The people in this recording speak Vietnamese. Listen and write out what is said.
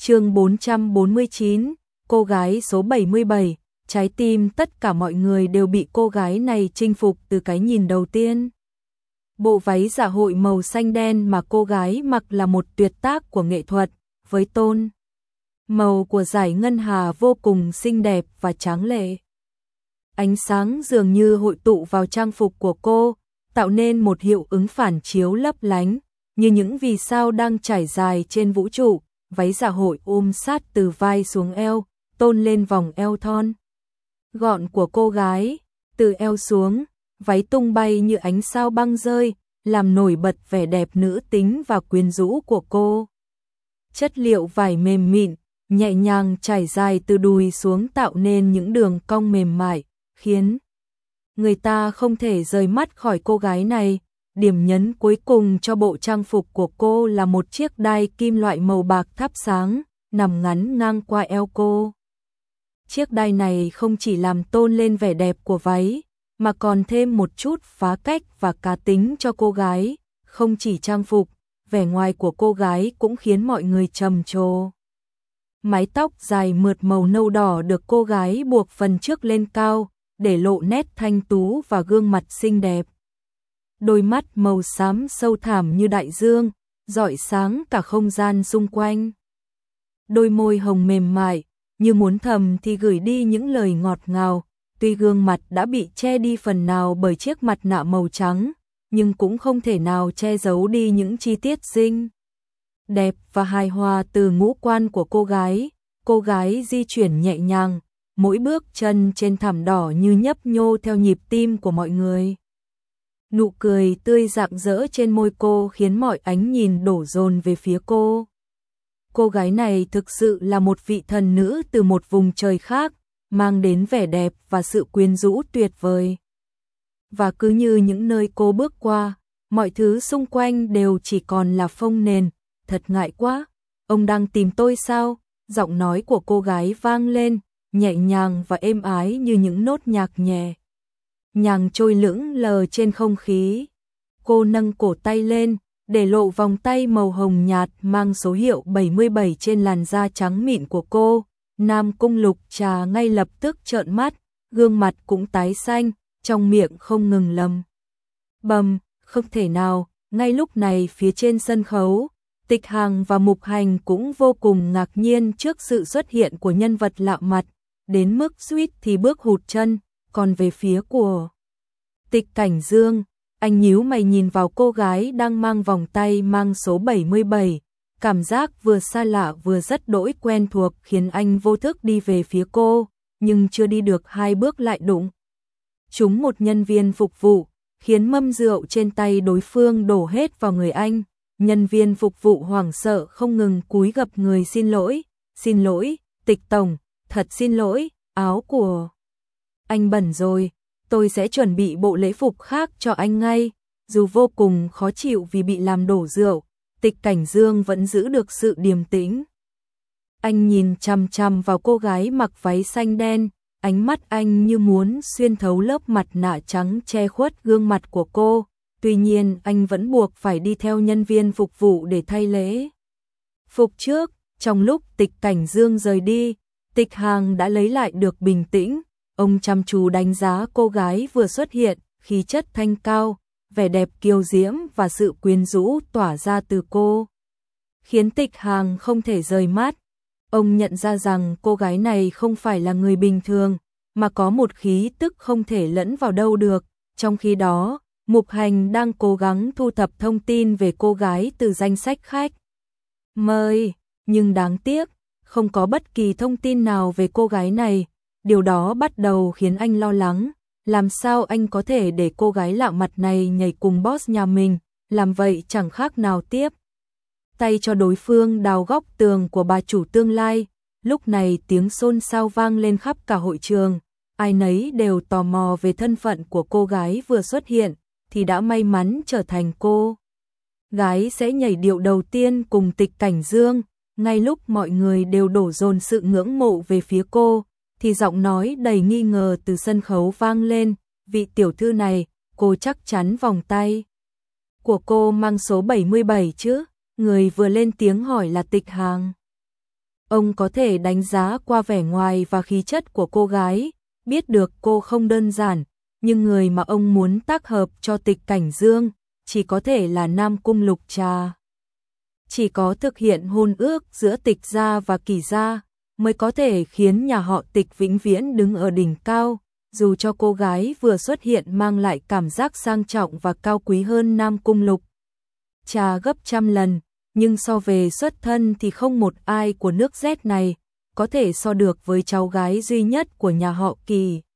Chương 449, cô gái số 77, trái tim tất cả mọi người đều bị cô gái này chinh phục từ cái nhìn đầu tiên. Bộ váy dạ hội màu xanh đen mà cô gái mặc là một tuyệt tác của nghệ thuật, với tông màu của dải ngân hà vô cùng xinh đẹp và tráng lệ. Ánh sáng dường như hội tụ vào trang phục của cô, tạo nên một hiệu ứng phản chiếu lấp lánh, như những vì sao đang trải dài trên vũ trụ. Váy dạ hội ôm sát từ vai xuống eo, tôn lên vòng eo thon gọn của cô gái, từ eo xuống, váy tung bay như ánh sao băng rơi, làm nổi bật vẻ đẹp nữ tính và quyến rũ của cô. Chất liệu vải mềm mịn, nhẹ nhàng trải dài từ đùi xuống tạo nên những đường cong mềm mại, khiến người ta không thể rời mắt khỏi cô gái này. Điểm nhấn cuối cùng cho bộ trang phục của cô là một chiếc đai kim loại màu bạc thắp sáng, nằm ngắn ngang qua eo cô. Chiếc đai này không chỉ làm tôn lên vẻ đẹp của váy, mà còn thêm một chút phá cách và cá tính cho cô gái. Không chỉ trang phục, vẻ ngoài của cô gái cũng khiến mọi người trầm trồ. Mái tóc dài mượt màu nâu đỏ được cô gái buộc phần trước lên cao, để lộ nét thanh tú và gương mặt xinh đẹp. Đôi mắt màu xám sâu thẳm như đại dương, rọi sáng cả không gian xung quanh. Đôi môi hồng mềm mại, như muốn thầm thì gửi đi những lời ngọt ngào. Tuy gương mặt đã bị che đi phần nào bởi chiếc mặt nạ màu trắng, nhưng cũng không thể nào che giấu đi những chi tiết xinh đẹp và hài hòa từ ngũ quan của cô gái. Cô gái di chuyển nhẹ nhàng, mỗi bước chân trên thảm đỏ như nhấp nhô theo nhịp tim của mọi người. Nụ cười tươi rạng rỡ trên môi cô khiến mọi ánh nhìn đổ dồn về phía cô. Cô gái này thực sự là một vị thần nữ từ một vùng trời khác, mang đến vẻ đẹp và sự quyến rũ tuyệt vời. Và cứ như những nơi cô bước qua, mọi thứ xung quanh đều chỉ còn là phông nền. Thật ngại quá, ông đang tìm tôi sao? Giọng nói của cô gái vang lên, nhẹ nhàng và êm ái như những nốt nhạc nhẹ nhàng trôi lững lờ trên không khí. Cô nâng cổ tay lên, để lộ vòng tay màu hồng nhạt mang số hiệu 77 trên làn da trắng mịn của cô. Nam Cung Lục Trà ngay lập tức trợn mắt, gương mặt cũng tái xanh, trong miệng không ngừng lầm bầm, không thể nào. Ngay lúc này phía trên sân khấu, Tịch Hằng và Mục Hành cũng vô cùng ngạc nhiên trước sự xuất hiện của nhân vật lạ mặt, đến mức suýt thì bước hụt chân. Còn về phía của Tịch Cảnh Dương, anh nhíu mày nhìn vào cô gái đang mang vòng tay mang số 77, cảm giác vừa xa lạ vừa rất đỗi quen thuộc khiến anh vô thức đi về phía cô, nhưng chưa đi được 2 bước lại đụng trúng một nhân viên phục vụ, khiến mâm rượu trên tay đối phương đổ hết vào người anh. Nhân viên phục vụ hoảng sợ không ngừng cúi gập người xin lỗi, Tịch tổng, thật xin lỗi, áo của anh bẩn rồi, tôi sẽ chuẩn bị bộ lễ phục khác cho anh ngay. Dù vô cùng khó chịu vì bị làm đổ rượu, Tịch Cảnh Dương vẫn giữ được sự điềm tĩnh. Anh nhìn chằm chằm vào cô gái mặc váy xanh đen, ánh mắt anh như muốn xuyên thấu lớp mặt nạ trắng che khuất gương mặt của cô. Tuy nhiên anh vẫn buộc phải đi theo nhân viên phục vụ để thay lễ phục trước. Trong lúc Tịch Cảnh Dương rời đi, Tịch Hằng đã lấy lại được bình tĩnh. Ông chăm chú đánh giá cô gái vừa xuất hiện, khí chất thanh cao, vẻ đẹp kiêu diễm và sự quyến rũ tỏa ra từ cô, khiến Tịch Hằng không thể rời mắt. Ông nhận ra rằng cô gái này không phải là người bình thường, mà có một khí tức không thể lẫn vào đâu được. Trong khi đó, Mục Hành đang cố gắng thu thập thông tin về cô gái từ danh sách khách mời, nhưng đáng tiếc, không có bất kỳ thông tin nào về cô gái này. Điều đó bắt đầu khiến anh lo lắng, làm sao anh có thể để cô gái lạ mặt này nhảy cùng boss nhà mình, làm vậy chẳng khác nào tiếp tay cho đối phương đào góc tường của bà chủ tương lai. Lúc này tiếng xôn xao vang lên khắp cả hội trường, ai nấy đều tò mò về thân phận của cô gái vừa xuất hiện, thì đã may mắn trở thành cô gái sẽ nhảy điệu đầu tiên cùng Tịch Cảnh Dương. Ngay lúc mọi người đều đổ dồn sự ngưỡng mộ về phía cô, thì giọng nói đầy nghi ngờ từ sân khấu vang lên, vị tiểu thư này, cô chắc chắn vòng tay của cô mang số 77 chứ? Người vừa lên tiếng hỏi là Tịch Hằng. Ông có thể đánh giá qua vẻ ngoài và khí chất của cô gái, biết được cô không đơn giản, nhưng người mà ông muốn tác hợp cho Tịch Cảnh Dương chỉ có thể là Nam Cung Lục Trà. Chỉ có thực hiện hôn ước giữa Tịch gia và Kỳ gia mới có thể khiến nhà họ Tịch vĩnh viễn đứng ở đỉnh cao, dù cho cô gái vừa xuất hiện mang lại cảm giác sang trọng và cao quý hơn Nam Cung Lục Trà gấp trăm lần, nhưng so về xuất thân thì không một ai của nước Z này có thể so được với cháu gái duy nhất của nhà họ Kỳ.